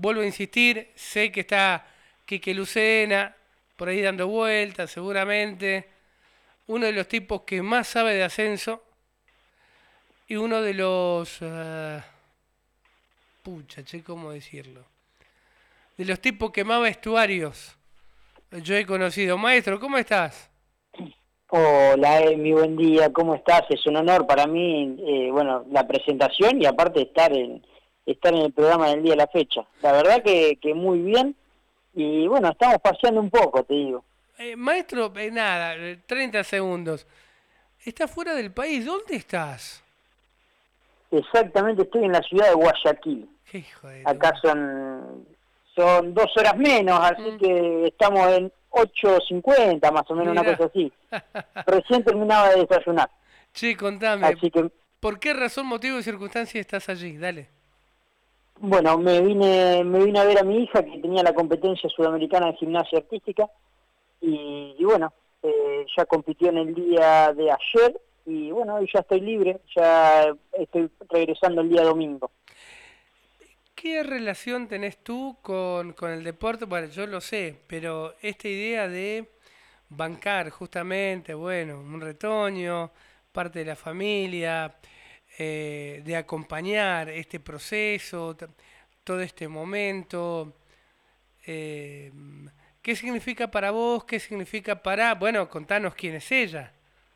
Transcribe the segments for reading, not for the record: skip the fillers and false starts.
vuelvo a insistir, sé que está Quique Lucena por ahí dando vueltas, seguramente. Uno de los tipos que más sabe de ascenso y uno de los... pucha, che, ¿cómo decirlo? De los tipos que más vestuarios yo he conocido. Maestro, ¿cómo estás? Hola, Emi, buen día, ¿cómo estás? Es un honor para mí, bueno, la presentación y aparte estar en el programa del día de la fecha. La verdad que muy bien y bueno, estamos paseando un poco, te digo. Maestro, nada, 30 segundos. ¿Estás fuera del país? ¿Dónde estás? Exactamente, estoy en la ciudad de Guayaquil. Qué hijo de Acá tu... son 2 horas menos, así Mm, que estamos en 8:50 más o menos, una cosa mira. así. Recién terminaba de desayunar, Che, contame, así que ¿por qué razón, motivo y circunstancia estás allí? Dale. bueno, me vine a ver a mi hija que tenía la competencia sudamericana de gimnasia artística y bueno, ya compitió en el día de ayer y bueno, hoy ya estoy libre, ya estoy regresando el día domingo. ¿Qué relación tenés tú con el deporte? Bueno, yo lo sé, pero esta idea de bancar justamente, bueno, un retoño, parte de la familia, de acompañar este proceso, todo este momento, eh, ¿qué significa para vos? ¿Qué significa para... Bueno, contanos quién es ella.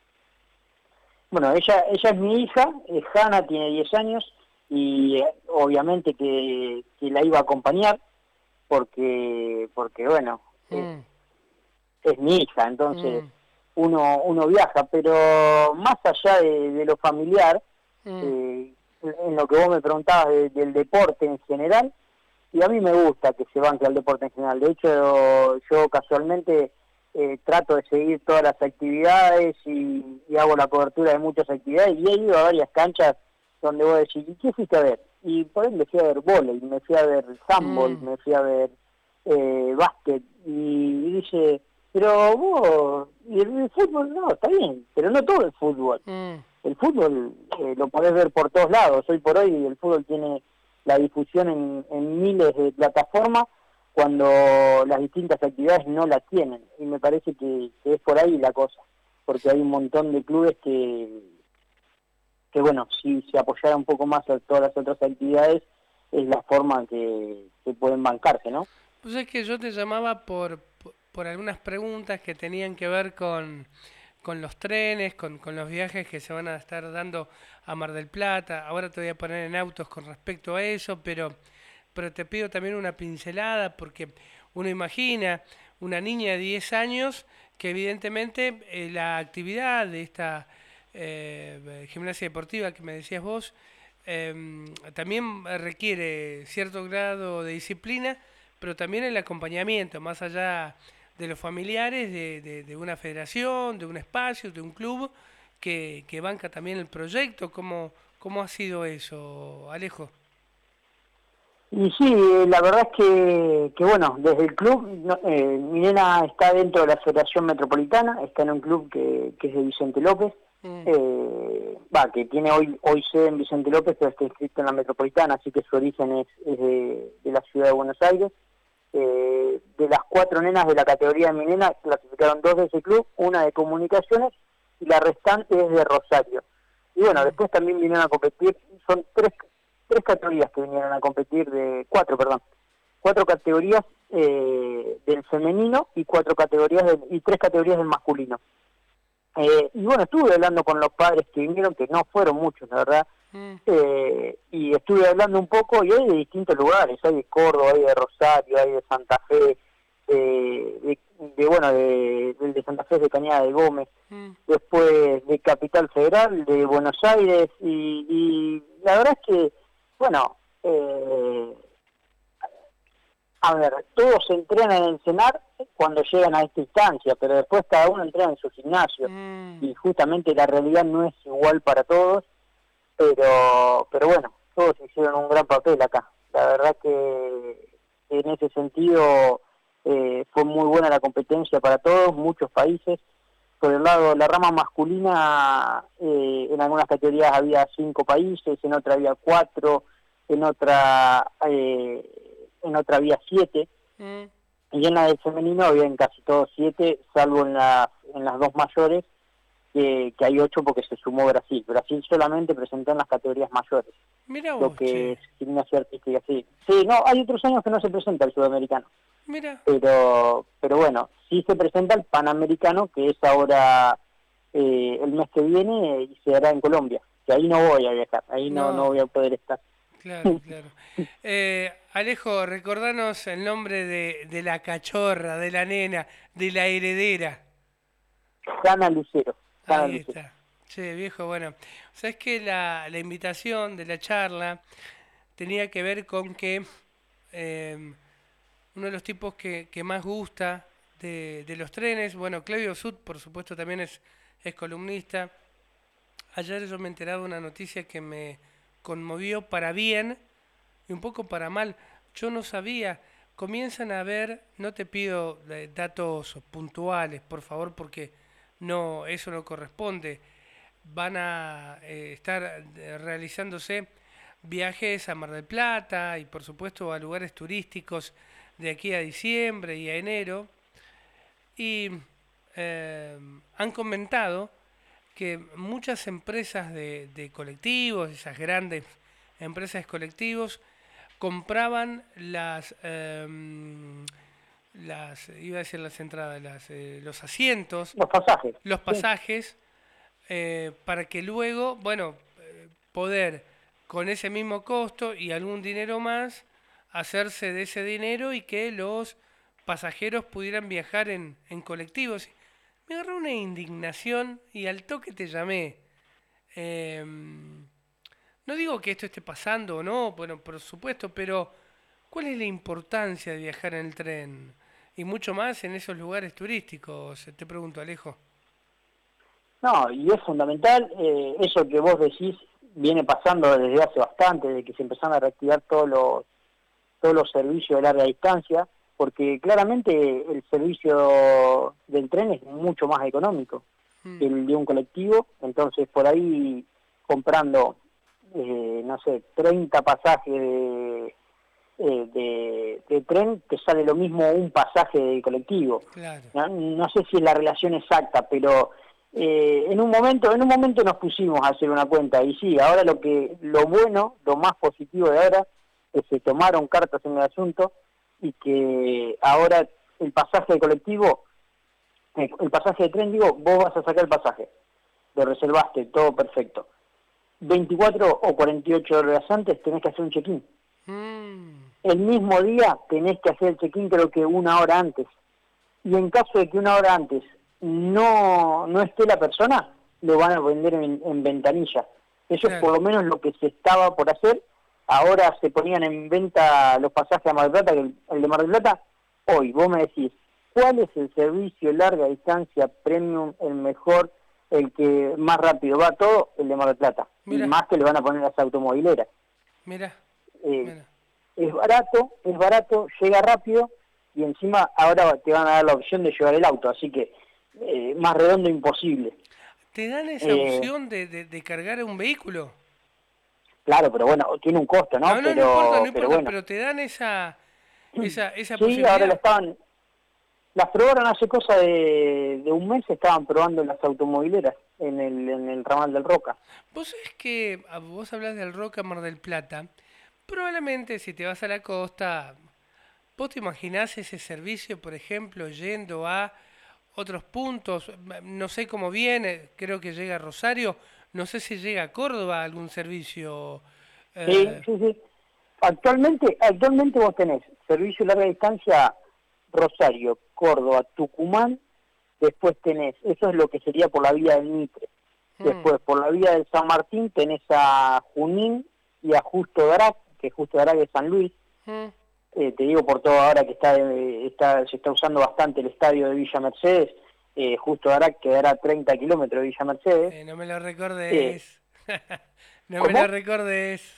Bueno, ella es mi hija, Hanna, tiene 10 años y obviamente que la iba a acompañar porque bueno, Mm, es mi hija, entonces mm, uno viaja, pero más allá de lo familiar, mm, eh, en lo que vos me preguntabas del deporte en general, y a mí me gusta que se banque al deporte en general. De hecho, yo casualmente trato de seguir todas las actividades y hago la cobertura de muchas actividades y he ido a varias canchas donde vos decís, ¿y qué fuiste a ver? Y por ahí me fui a ver vóley, me fui a ver handball, mm, me fui a ver básquet y dice, pero vos, y el fútbol no, está bien, pero no todo el fútbol. mm. El fútbol lo podés ver por todos lados. Hoy por hoy el fútbol tiene la difusión en miles de plataformas cuando las distintas actividades no la tienen. Y me parece que es por ahí la cosa, porque hay un montón de clubes que bueno, si se apoyara un poco más a todas las otras actividades, es la forma que pueden bancarse, ¿no? Pues es que yo te llamaba por algunas preguntas que tenían que ver con los trenes, con los viajes que se van a estar dando a Mar del Plata. Ahora te voy a poner en autos con respecto a eso, pero te pido también una pincelada porque uno imagina una niña de 10 años que evidentemente la actividad de esta gimnasia deportiva que me decías vos también requiere cierto grado de disciplina, pero también el acompañamiento, más allá de los familiares, de una federación, de un espacio, de un club que banca también el proyecto. ¿Cómo ha sido eso, Alejo? Y sí, la verdad es que bueno, desde el club, mi nena está dentro de la Federación Metropolitana, está en un club que es de Vicente López, Mm, que tiene hoy sede en Vicente López, pero está inscrito en la Metropolitana, así que su origen es de la ciudad de Buenos Aires. De las 4 nenas de la categoría de mi nena, clasificaron 2 de ese club, una de comunicaciones y la restante es de Rosario. Y bueno, mm, después también vinieron a competir, son tres categorías que vinieron a competir, cuatro, perdón, 4 categorías del femenino y 4 categorías y 3 categorías del masculino. Y bueno, estuve hablando con los padres que vinieron, que no fueron muchos, la verdad, mm. y estuve hablando un poco, y hay de distintos lugares, hay de Córdoba, hay de Rosario, hay de Santa Fe, bueno, del de Santa Fe de Cañada de Gómez, Mm. después de Capital Federal, de Buenos Aires, y la verdad es que, bueno, a ver, todos entrenan en el CENAR cuando llegan a esta instancia, pero después cada uno entrena en su gimnasio, Mm. y justamente la realidad no es igual para todos, pero bueno, todos hicieron un gran papel acá. La verdad que en ese sentido fue muy buena la competencia para todos, muchos países. Por el lado de la rama masculina, en algunas categorías había 5 países, en otra había 4, en otra en otra había 7, Mm, y en la del femenino había en casi todos 7, salvo en las dos mayores, que hay 8 porque se sumó Brasil. Brasil solamente presentó en las categorías mayores, mira lo vos, que che. es gimnasia artística, sí. Sí, no, hay otros años que no se presenta el sudamericano, Mira. pero bueno, sí se presenta el panamericano, que es ahora el mes que viene y se hará en Colombia, que ahí no voy a viajar, ahí no No, voy a poder estar. claro, claro. Alejo, recordanos el nombre de la cachorra, de la nena, de la heredera. Gana Lucero, Gana Ahí Lucero. está. Che, viejo, bueno. Sabes que la invitación de la charla tenía que ver con que eh, uno de los tipos que más gusta de los trenes, bueno, Claudio Sud, por supuesto, también es columnista. Ayer yo me enteraba de una noticia que me conmovió para bien y un poco para mal. Yo no sabía. Comienzan a ver, no te pido datos puntuales, por favor, porque no, eso no corresponde. Van a estar realizándose viajes a Mar del Plata y por supuesto a lugares turísticos de aquí a diciembre y a enero. Y han comentado que muchas empresas de colectivos, esas grandes empresas de colectivos, compraban iba a decir las entradas, los asientos, Los pasajes, los sí. pasajes, para que luego, bueno, poder con ese mismo costo y algún dinero más, hacerse de ese dinero y que los pasajeros pudieran viajar en colectivos. Me agarró una indignación y al toque te llamé. No digo que esto esté pasando o no, bueno, por supuesto, pero ¿cuál es la importancia de viajar en el tren? Y mucho más en esos lugares turísticos, te pregunto, Alejo. No, y es fundamental, eso que vos decís viene pasando desde hace bastante, desde que se empezaron a reactivar todos los servicios de larga distancia, porque claramente el servicio del tren es mucho más económico que Mm, el de un colectivo, entonces por ahí comprando, no sé, 30 pasajes de tren, te sale lo mismo un pasaje de colectivo. claro. No sé si es la relación exacta, pero en un momento nos pusimos a hacer una cuenta y sí, ahora lo bueno, lo más positivo de ahora, es que se tomaron cartas en el asunto y que ahora el pasaje de colectivo, el pasaje de tren, digo, vos vas a sacar el pasaje, lo reservaste, todo perfecto. 24 o 48 horas antes tenés que hacer un check-in. Mm, El mismo día tenés que hacer el check-in, creo que una hora antes. Y en caso de que una hora antes no esté la persona, lo van a vender en ventanilla. Eso es claro. por lo menos lo que se estaba por hacer. Ahora se ponían en venta los pasajes a Mar del Plata, que el de Mar del Plata, hoy vos me decís, ¿cuál es el servicio larga distancia premium, el mejor, el que más rápido va todo? El de Mar del Plata. Y Mira, más que le van a poner las automovileras. mira, Eh, mira. es barato, llega rápido y encima ahora te van a dar la opción de llevar el auto, así que más redondo imposible. ¿Te dan esa Eh, opción de cargar un vehículo? claro, pero bueno, tiene un costo, ¿no? No, no, no importa, no Pero importa, bueno. pero te dan esa Sí, ahora posibilidad. las probaron hace cosa de un mes, estaban probando las automovileras en el ramal del Roca. Vos sabés que vos hablas del Roca Mar del Plata. Probablemente si te vas a la costa, ¿vos te imaginás ese servicio, por ejemplo, yendo a otros puntos? No sé cómo viene, creo que llega a Rosario, no sé si llega a Córdoba algún servicio. Sí, eh, sí, sí. Actualmente vos tenés servicio de larga distancia Rosario, Córdoba, Tucumán, después tenés, eso es lo que sería por la vía del Mitre. mm, Después, por la vía del San Martín, tenés a Junín y a Justo Drac, que Justo Drac es San Luis. mm. Te digo por todo ahora que se está usando bastante el estadio de Villa Mercedes, Justo Drac quedará a 30 kilómetros de Villa Mercedes. No me lo Eh, recordes. No me lo ¿Cómo? recordes.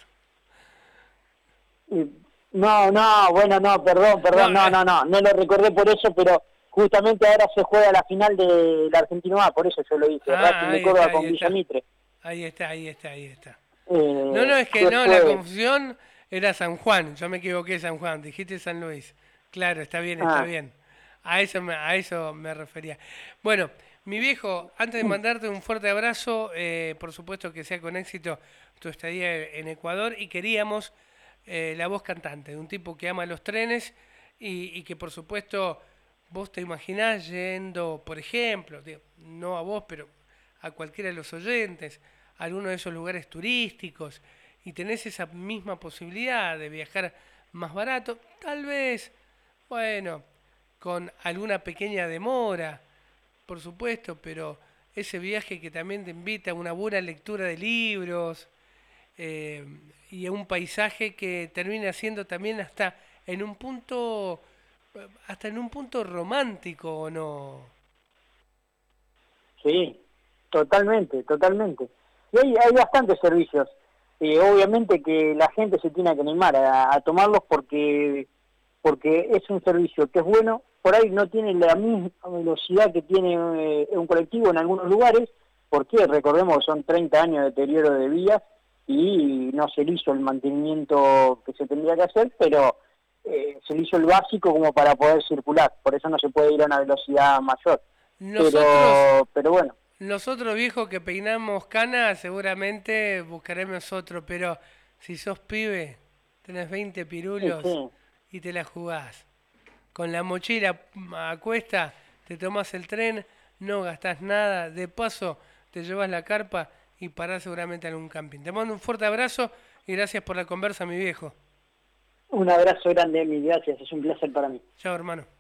No, bueno, no, No, perdón, no lo recordé por eso, pero justamente ahora se juega la final de la Argentina A, por eso yo lo dije, Racing de ahí está, Córdoba ahí con Villa está. Mitre. Ahí está, ahí está, ahí está. No, no, es que no, la Después, confusión Era San Juan, yo me equivoqué, San Juan, dijiste San Luis. Claro, está bien, está Ah, bien. A eso me refería. Bueno, mi viejo, antes de mandarte un fuerte abrazo, por supuesto que sea con éxito tu estadía en Ecuador y queríamos la voz cantante de un tipo que ama los trenes y que por supuesto vos te imaginás yendo, por ejemplo, digo, no a vos, pero a cualquiera de los oyentes, a alguno de esos lugares turísticos y tenés esa misma posibilidad de viajar más barato, tal vez, bueno, con alguna pequeña demora, por supuesto, pero ese viaje que también te invita a una buena lectura de libros eh, y a un paisaje que termina siendo también en un punto, hasta en un punto romántico, ¿o no? sí, totalmente, totalmente. Y hay bastantes servicios. Obviamente que la gente se tiene que animar a tomarlos porque es un servicio que es bueno, por ahí no tiene la misma velocidad que tiene un colectivo en algunos lugares, porque recordemos son 30 años de deterioro de vías y no se le hizo el mantenimiento que se tendría que hacer, pero se le hizo el básico como para poder circular, por eso no se puede ir a una velocidad mayor. Nosotros, Pero bueno, nosotros viejos que peinamos canas, seguramente buscaremos otro, pero si sos pibe, tenés 20 sí, pirulos sí, y te la jugás. Con la mochila a cuesta, te tomás el tren, no gastás nada, de paso te llevas la carpa y parás seguramente en algún camping. Te mando un fuerte abrazo y gracias por la conversa, mi viejo. un abrazo grande, Emi, gracias, es un placer para mí. Chao, hermano.